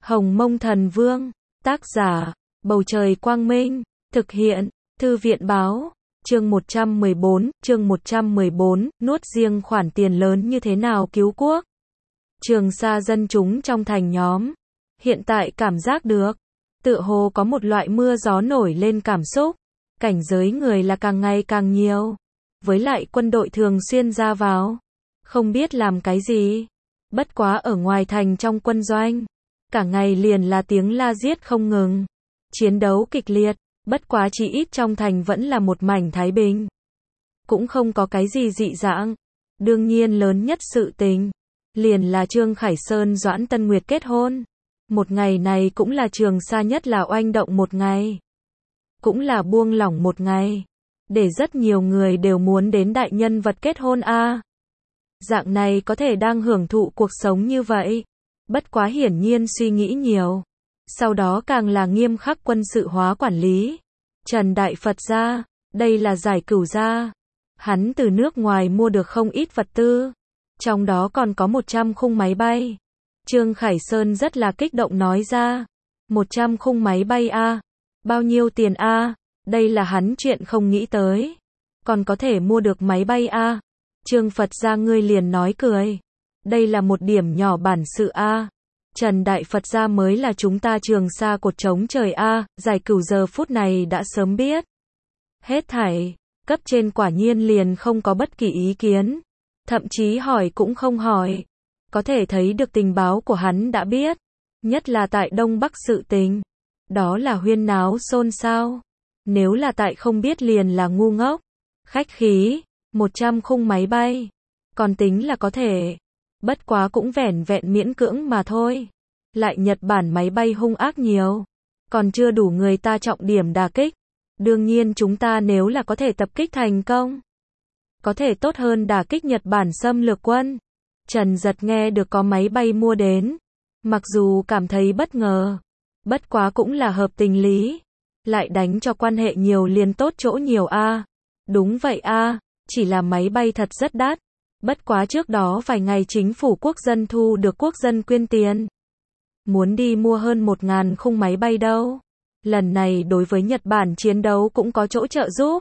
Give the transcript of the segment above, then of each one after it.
Hồng Mông Thần Vương, tác giả, Bầu Trời Quang Minh, thực hiện, Thư viện Báo, chương 114, nuốt riêng khoản tiền lớn như thế nào cứu quốc. Trường Sa dân chúng trong thành nhóm, hiện tại cảm giác được, tựa hồ có một loại mưa gió nổi lên cảm xúc, cảnh giới người là càng ngày càng nhiều, với lại quân đội thường xuyên ra vào, không biết làm cái gì, bất quá ở ngoài thành trong quân doanh, cả ngày liền là tiếng la giết không ngừng, chiến đấu kịch liệt, bất quá chỉ ít trong thành vẫn là một mảnh thái bình, cũng không có cái gì dị dạng, đương nhiên lớn nhất sự tình, liền là Trương Khải Sơn Doãn Tân Nguyệt kết hôn, một ngày này cũng là Trường Sa nhất là oanh động một ngày, cũng là buông lỏng một ngày, để rất nhiều người đều muốn đến đại nhân vật kết hôn a. Dạng này có thể đang hưởng thụ cuộc sống như vậy, bất quá hiển nhiên suy nghĩ nhiều, sau đó càng là nghiêm khắc quân sự hóa quản lý. Trần Đại Phật gia, đây là Giải Cửu gia, hắn từ nước ngoài mua được không ít vật tư, trong đó còn có 100 khung máy bay. Trương Khải Sơn rất là kích động nói ra, 100 khung máy bay a, bao nhiêu tiền a? Đây là hắn chuyện không nghĩ tới, còn có thể mua được máy bay a. Trương Phật gia ngươi liền nói cười, đây là một điểm nhỏ bản sự a. Trần Đại Phật gia mới là chúng ta Trường Sa cột trống trời a. Giải Cửu giờ phút này đã sớm biết hết thảy, cấp trên quả nhiên liền không có bất kỳ ý kiến, thậm chí hỏi cũng không hỏi, có thể thấy được tình báo của hắn đã biết, nhất là tại Đông Bắc sự tình, đó là huyên náo xôn xao, nếu là tại không biết liền là ngu ngốc. Khách khí, 100 khung máy bay, còn tính là có thể, bất quá cũng vẻn vẹn miễn cưỡng mà thôi. Lại Nhật Bản máy bay hung ác nhiều, còn chưa đủ người ta trọng điểm đả kích. Đương nhiên chúng ta nếu là có thể tập kích thành công, có thể tốt hơn đả kích Nhật Bản xâm lược quân. Trần Giật nghe được có máy bay mua đến, mặc dù cảm thấy bất ngờ, bất quá cũng là hợp tình lý. Lại đánh cho quan hệ nhiều liền tốt chỗ nhiều a. Đúng vậy a, chỉ là máy bay thật rất đắt. Bất quá trước đó vài ngày chính phủ quốc dân thu được quốc dân quyên tiền, muốn đi mua hơn 1.000 khung máy bay đâu. Lần này đối với Nhật Bản chiến đấu cũng có chỗ trợ giúp.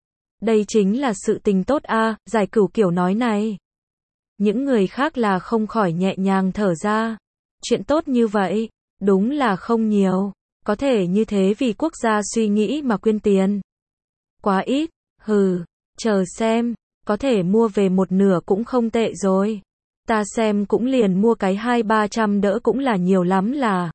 Đây chính là sự tình tốt a. Giải Cửu kiểu nói này, những người khác là không khỏi nhẹ nhàng thở ra. Chuyện tốt như vậy, đúng là không nhiều, có thể như thế vì quốc gia suy nghĩ mà quyên tiền. Quá ít, hừ, chờ xem, có thể mua về một nửa cũng không tệ rồi. Ta xem cũng liền mua cái 200-300 đỡ cũng là nhiều lắm là.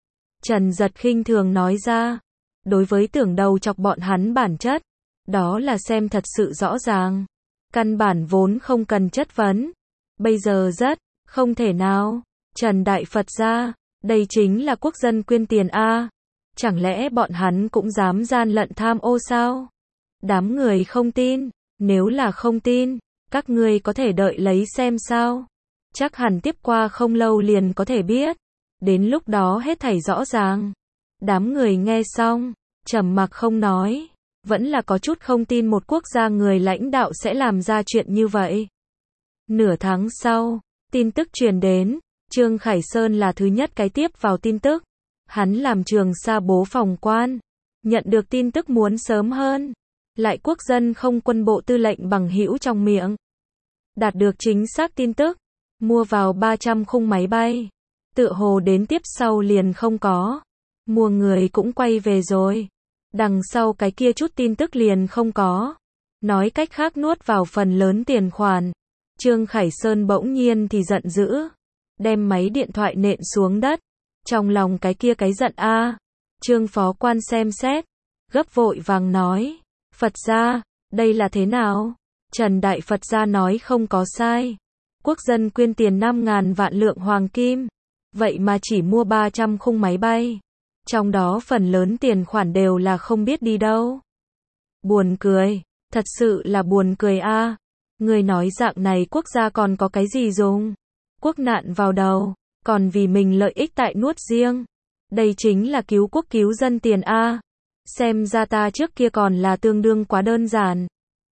Trần Giật khinh thường nói ra, đối với tưởng đầu chọc bọn hắn bản chất, đó là xem thật sự rõ ràng, căn bản vốn không cần chất vấn, bây giờ rất, không thể nào. Trần Đại Phật gia, đây chính là quốc dân quyên tiền a, chẳng lẽ bọn hắn cũng dám gian lận tham ô sao? Đám người không tin, nếu là không tin, các ngươi có thể đợi lấy xem sao. Chắc hẳn tiếp qua không lâu liền có thể biết, đến lúc đó hết thảy rõ ràng. Đám người nghe xong, trầm mặc không nói, vẫn là có chút không tin một quốc gia người lãnh đạo sẽ làm ra chuyện như vậy. Nửa tháng sau, tin tức truyền đến, Trương Khải Sơn là thứ nhất cái tiếp vào tin tức. Hắn làm Trường Sa bố phòng quan, nhận được tin tức muốn sớm hơn, lại quốc dân không quân bộ tư lệnh bằng hữu trong miệng, đạt được chính xác tin tức, mua vào 300 khung máy bay, tựa hồ đến tiếp sau liền không có, mua người cũng quay về rồi, đằng sau cái kia chút tin tức liền không có, nói cách khác nuốt vào phần lớn tiền khoản. Trương Khải Sơn bỗng nhiên thì giận dữ, đem máy điện thoại nện xuống đất, trong lòng cái kia cái giận a. Trương phó quan xem xét, gấp vội vàng nói, Phật gia, đây là thế nào? Trần Đại Phật gia nói không có sai, quốc dân quyên tiền 5.000 vạn lượng hoàng kim, vậy mà chỉ mua 300 khung máy bay, trong đó phần lớn tiền khoản đều là không biết đi đâu. Buồn cười, thật sự là buồn cười a. Người nói dạng này quốc gia còn có cái gì dùng? Quốc nạn vào đầu, còn vì mình lợi ích tại nuốt riêng. Đây chính là cứu quốc cứu dân tiền a. Xem ra ta trước kia còn là tương đương quá đơn giản.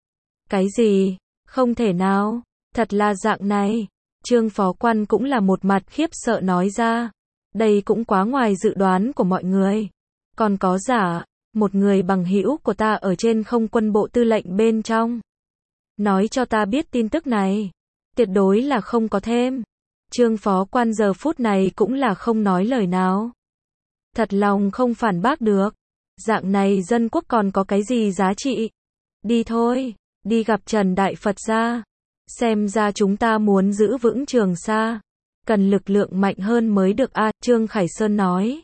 Cái gì? Không thể nào, thật là dạng này. Trương phó quan cũng là một mặt khiếp sợ nói ra. Đây cũng quá ngoài dự đoán của mọi người. Còn có giả, một người bằng hữu của ta ở trên không quân bộ tư lệnh bên trong. Nói cho ta biết tin tức này. Tuyệt đối là không có thêm. Trương phó quan giờ phút này cũng là không nói lời nào. Thật lòng không phản bác được. Dạng này dân quốc còn có cái gì giá trị. Đi thôi, đi gặp Trần Đại Phật gia. Xem ra chúng ta muốn giữ vững Trường Sa. Cần lực lượng mạnh hơn mới được a, Trương Khải Sơn nói.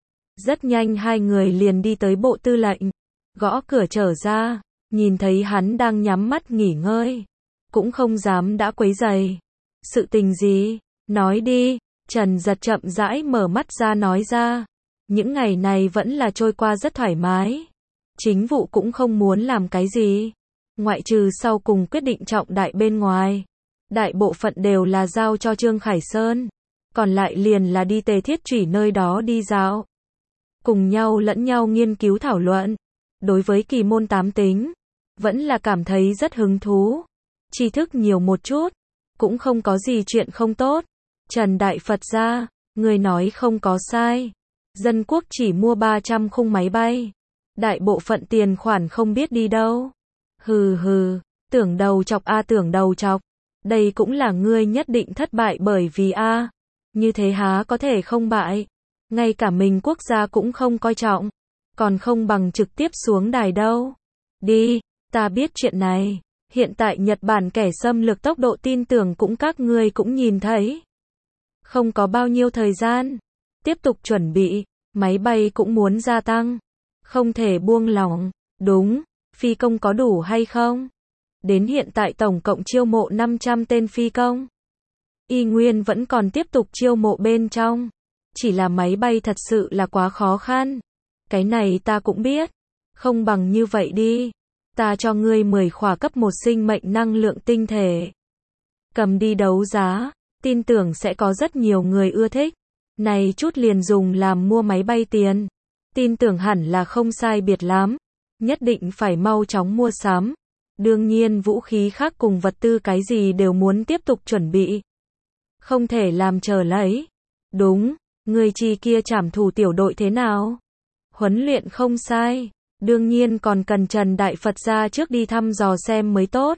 Rất nhanh hai người liền đi tới bộ tư lệnh. Gõ cửa trở ra, nhìn thấy hắn đang nhắm mắt nghỉ ngơi. Cũng không dám đã quấy rầy. Sự tình gì? Nói đi. Trần Giật chậm rãi mở mắt ra nói ra. Những ngày này vẫn là trôi qua rất thoải mái. Chính vụ cũng không muốn làm cái gì. Ngoại trừ sau cùng quyết định trọng đại bên ngoài. Đại bộ phận đều là giao cho Trương Khải Sơn. Còn lại liền là đi Tề Thiết Trủy nơi đó đi dạo. Cùng nhau lẫn nhau nghiên cứu thảo luận. Đối với kỳ môn tám tính, vẫn là cảm thấy rất hứng thú. Tri thức nhiều một chút, cũng không có gì chuyện không tốt. Trần Đại Phật gia, người nói không có sai. Dân quốc chỉ mua 300 khung máy bay. Đại bộ phận tiền khoản không biết đi đâu. Hừ hừ, tưởng đầu chọc a, tưởng đầu chọc. Đây cũng là ngươi nhất định thất bại bởi vì a. Như thế há có thể không bại. Ngay cả mình quốc gia cũng không coi trọng. Còn không bằng trực tiếp xuống đài đâu. Đi, ta biết chuyện này. Hiện tại Nhật Bản kẻ xâm lược tốc độ tin tưởng cũng các ngươi cũng nhìn thấy. Không có bao nhiêu thời gian. Tiếp tục chuẩn bị. Máy bay cũng muốn gia tăng. Không thể buông lỏng. Đúng, phi công có đủ hay không? Đến hiện tại tổng cộng chiêu mộ 500 tên phi công. Y nguyên vẫn còn tiếp tục chiêu mộ bên trong. Chỉ là máy bay thật sự là quá khó khăn. Cái này ta cũng biết. Không bằng như vậy đi. Ta cho ngươi 10 khỏa cấp 1 sinh mệnh năng lượng tinh thể. Cầm đi đấu giá. Tin tưởng sẽ có rất nhiều người ưa thích. Này chút liền dùng làm mua máy bay tiền. Tin tưởng hẳn là không sai biệt lắm. Nhất định phải mau chóng mua sắm. Đương nhiên vũ khí khác cùng vật tư cái gì đều muốn tiếp tục chuẩn bị. Không thể làm chờ lấy. Đúng, người chi kia trảm thủ tiểu đội thế nào? Huấn luyện không sai. Đương nhiên còn cần Trần Đại Phật ra trước đi thăm dò xem mới tốt.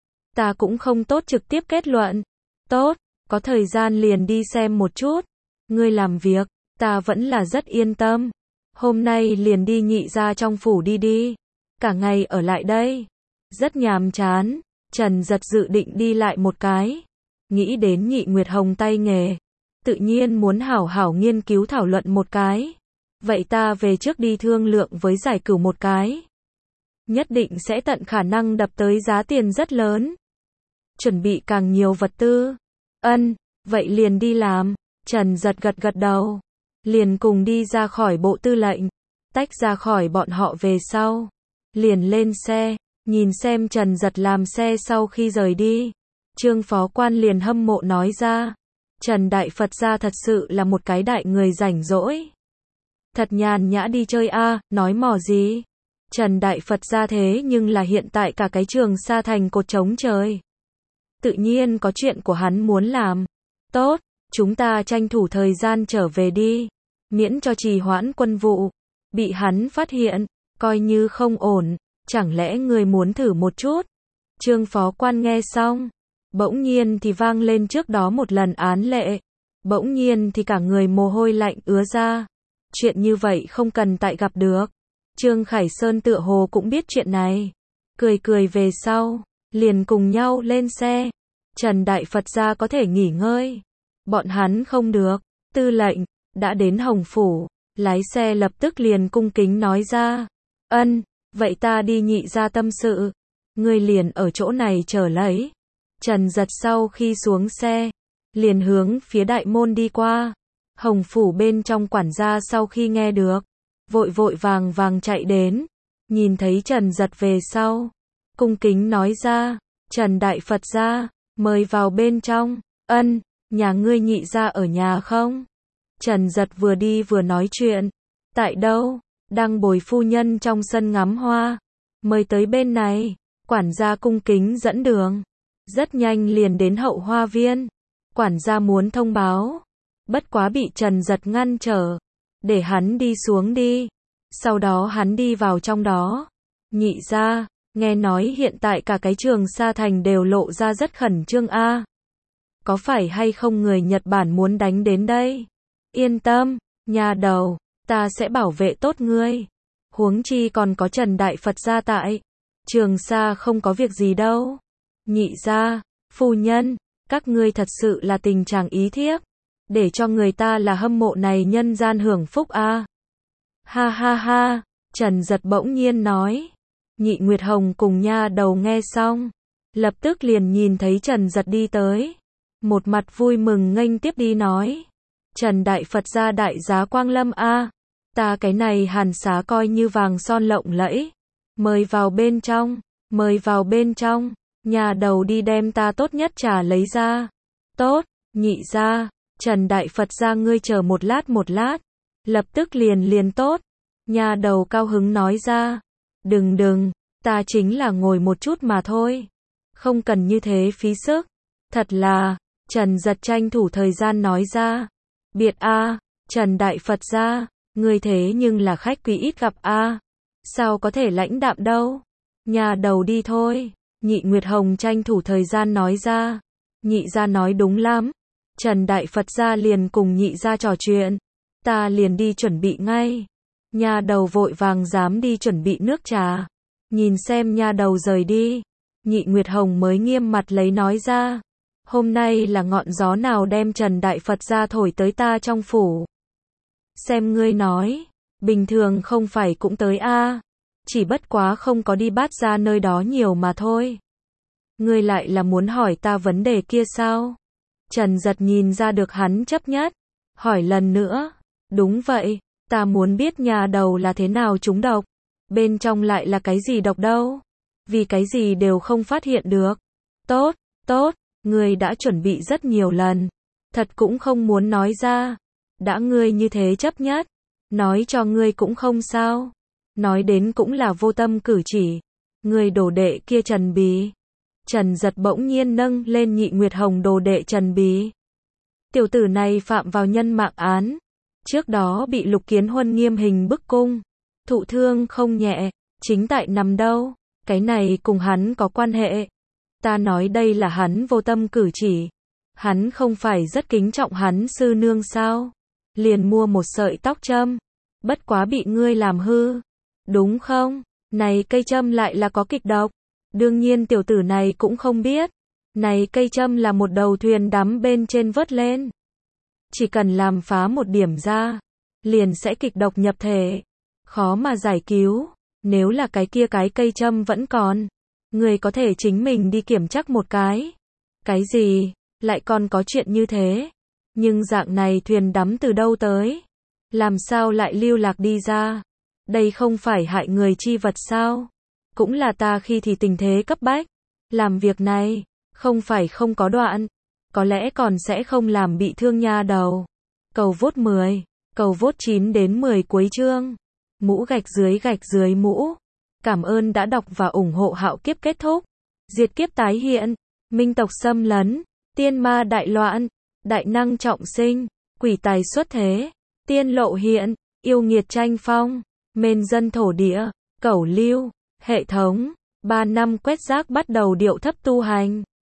Ta cũng không tốt trực tiếp kết luận. Tốt, có thời gian liền đi xem một chút. Ngươi làm việc, ta vẫn là rất yên tâm. Hôm nay liền đi nhị ra trong phủ đi. Cả ngày ở lại đây. Rất nhàm chán. Trần Giật dự định đi lại một cái. Nghĩ đến Nhị Nguyệt Hồng tay nghề. Tự nhiên muốn hảo hảo nghiên cứu thảo luận một cái. Vậy ta về trước đi thương lượng với Giải Cửu một cái. Nhất định sẽ tận khả năng đập tới giá tiền rất lớn. Chuẩn bị càng nhiều vật tư. Ân, vậy liền đi làm. Trần Giật gật đầu. Liền cùng đi ra khỏi bộ tư lệnh. Tách ra khỏi bọn họ về sau. Liền lên xe. Nhìn xem Trần Giật làm xe sau khi rời đi. Trương phó quan liền hâm mộ nói ra. Trần Đại Phật gia thật sự là một cái đại người rảnh rỗi. Thật nhàn nhã đi chơi a, nói mò gì. Trần Đại Phật gia thế nhưng là hiện tại cả cái Trường Sa thành cột trống trời. Tự nhiên có chuyện của hắn muốn làm. Tốt, chúng ta tranh thủ thời gian trở về đi. Miễn cho trì hoãn quân vụ. Bị hắn phát hiện, coi như không ổn. Chẳng lẽ người muốn thử một chút? Trương phó quan nghe xong. Bỗng nhiên thì vang lên trước đó một lần án lệ. Bỗng nhiên thì cả người mồ hôi lạnh ứa ra. Chuyện như vậy không cần tại gặp được. Trương Khải Sơn tựa hồ cũng biết chuyện này. Cười về sau. Liền cùng nhau lên xe. Trần Đại Phật gia có thể nghỉ ngơi. Bọn hắn không được. Tư lệnh, đã đến Hồng Phủ. Lái xe lập tức liền cung kính nói ra. Ân, vậy ta đi nhị ra tâm sự. Ngươi liền ở chỗ này chờ lấy. Trần Giật sau khi xuống xe. Liền hướng phía đại môn đi qua. Hồng Phủ bên trong quản gia sau khi nghe được. Vội vàng chạy đến. Nhìn thấy Trần Giật về sau. Cung kính nói ra. Trần Đại Phật gia, mời vào bên trong. Ân, nhà ngươi nhị ra ở nhà không? Trần Giật vừa đi vừa nói chuyện. Tại đâu? Đang bồi phu nhân trong sân ngắm hoa. Mời tới bên này. Quản gia cung kính dẫn đường. Rất nhanh liền đến hậu hoa viên. Quản gia muốn thông báo. bất quá bị Trần Giật ngăn trở, để hắn đi xuống đi. Sau đó hắn đi vào trong đó. Nhị gia, nghe nói hiện tại cả cái Trường Sa Thành đều lộ ra rất khẩn trương a. Có phải hay không người Nhật Bản muốn đánh đến đây? Yên tâm, nhà đầu, ta sẽ bảo vệ tốt ngươi. Huống chi còn có Trần Đại Phật gia tại. Trường Sa không có việc gì đâu. Nhị gia, phu nhân, các ngươi thật sự là tình trạng ý thiếp, để cho người ta là hâm mộ này nhân gian hưởng phúc a. Ha ha ha, Trần Giật bỗng nhiên nói. Nhị Nguyệt Hồng cùng nha đầu nghe xong, lập tức liền nhìn thấy Trần Giật đi tới, một mặt vui mừng nghênh tiếp đi nói. Trần Đại Phật gia đại giá quang lâm a, ta cái này hàn xá coi như vàng son lộng lẫy. Mời vào bên trong, mời vào bên trong, nhà đầu đi đem ta tốt nhất trà lấy ra. Tốt, nhị gia, Trần Đại Phật gia ngươi chờ một lát, lập tức liền tốt. Nhà đầu cao hứng nói ra. Đừng, ta chính là ngồi một chút mà thôi. Không cần như thế phí sức. Thật là, Trần Giật tranh thủ thời gian nói ra. Biệt a, Trần Đại Phật gia, ngươi thế nhưng là khách quý ít gặp a. Sao có thể lãnh đạm đâu. Nhà đầu đi thôi. Nhị Nguyệt Hồng tranh thủ thời gian nói ra. Nhị gia nói đúng lắm. Trần Đại Phật gia liền cùng nhị gia trò chuyện. Ta liền đi chuẩn bị ngay. Nhà đầu vội vàng dám đi chuẩn bị nước trà. Nhìn xem nhà đầu rời đi. Nhị Nguyệt Hồng mới nghiêm mặt lấy nói ra. Hôm nay là ngọn gió nào đem Trần Đại Phật gia thổi tới ta trong phủ. Xem ngươi nói. Bình thường không phải cũng tới a. Chỉ bất quá không có đi Bát gia nơi đó nhiều mà thôi. Ngươi lại là muốn hỏi ta vấn đề kia sao? Trần Giật nhìn ra được hắn chấp nhất. Hỏi lần nữa. Đúng vậy. Ta muốn biết nhà đầu là thế nào trúng độc. Bên trong lại là cái gì độc đâu. Vì cái gì đều không phát hiện được. Tốt, ngươi đã chuẩn bị rất nhiều lần. Thật cũng không muốn nói ra. Đã ngươi như thế chấp nhất. Nói cho ngươi cũng không sao. Nói đến cũng là vô tâm cử chỉ. Ngươi đồ đệ kia Trần Bí. Trần Giật bỗng nhiên nâng lên Nhị Nguyệt Hồng đồ đệ Trần Bí. Tiểu tử này phạm vào nhân mạng án. Trước đó bị Lục Kiến Huân nghiêm hình bức cung. Thụ thương không nhẹ. Chính tại nằm đâu. Cái này cùng hắn có quan hệ. Ta nói đây là hắn vô tâm cử chỉ. Hắn không phải rất kính trọng hắn sư nương sao. Liền mua một sợi tóc châm. Bất quá bị ngươi làm hư. Đúng không? Này cây châm lại là có kịch độc. Đương nhiên tiểu tử này cũng không biết. Này cây châm là một đầu thuyền đắm bên trên vớt lên. Chỉ cần làm phá một điểm ra, liền sẽ kịch độc nhập thể. Khó mà giải cứu. Nếu là cái kia cái cây châm vẫn còn, người có thể chính mình đi kiểm chắc một cái. Cái gì? Lại còn có chuyện như thế? Nhưng dạng này thuyền đắm từ đâu tới? Làm sao lại lưu lạc đi ra? Đây không phải hại người chi vật sao? Cũng là ta khi thì tình thế cấp bách. Làm việc này, không phải không có đoạn. Có lẽ còn sẽ không làm bị thương nha đầu. Cầu vote 10, cầu vote 9 đến 10 cuối chương. Mũ gạch dưới mũ. Cảm ơn đã đọc và ủng hộ Hạo Kiếp kết thúc. Diệt kiếp tái hiện. Minh tộc xâm lấn. Tiên ma đại loạn. Đại năng trọng sinh. Quỷ tài xuất thế. Tiên lộ hiện. Yêu nghiệt tranh phong. Mên dân thổ địa. Cẩu lưu. Hệ thống. 3 năm quét rác bắt đầu điệu thấp tu hành.